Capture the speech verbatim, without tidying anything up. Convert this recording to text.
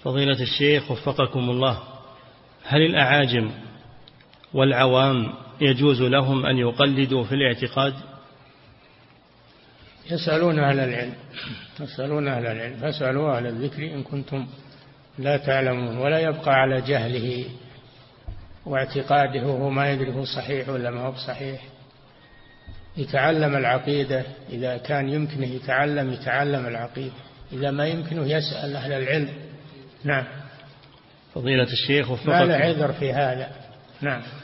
فضيلة الشيخ وفقكم الله، هل الأعاجم والعوام يجوز لهم أن يقلدوا في الاعتقاد؟ يسألون أهل العلم يسألون أهل العلم فاسألوا أهل الذكر إن كنتم لا تعلمون. ولا يبقى على جهله واعتقاده وهو ما يدري هو صحيح ولا ما هو صحيح. يتعلم العقيدة إذا كان يمكنه يتعلم يتعلم العقيدة، إذا ما يمكنه يسأل أهل العلم. نعم. فضيلة الشيخ وفقكم، ما له عذر في هذا. نعم.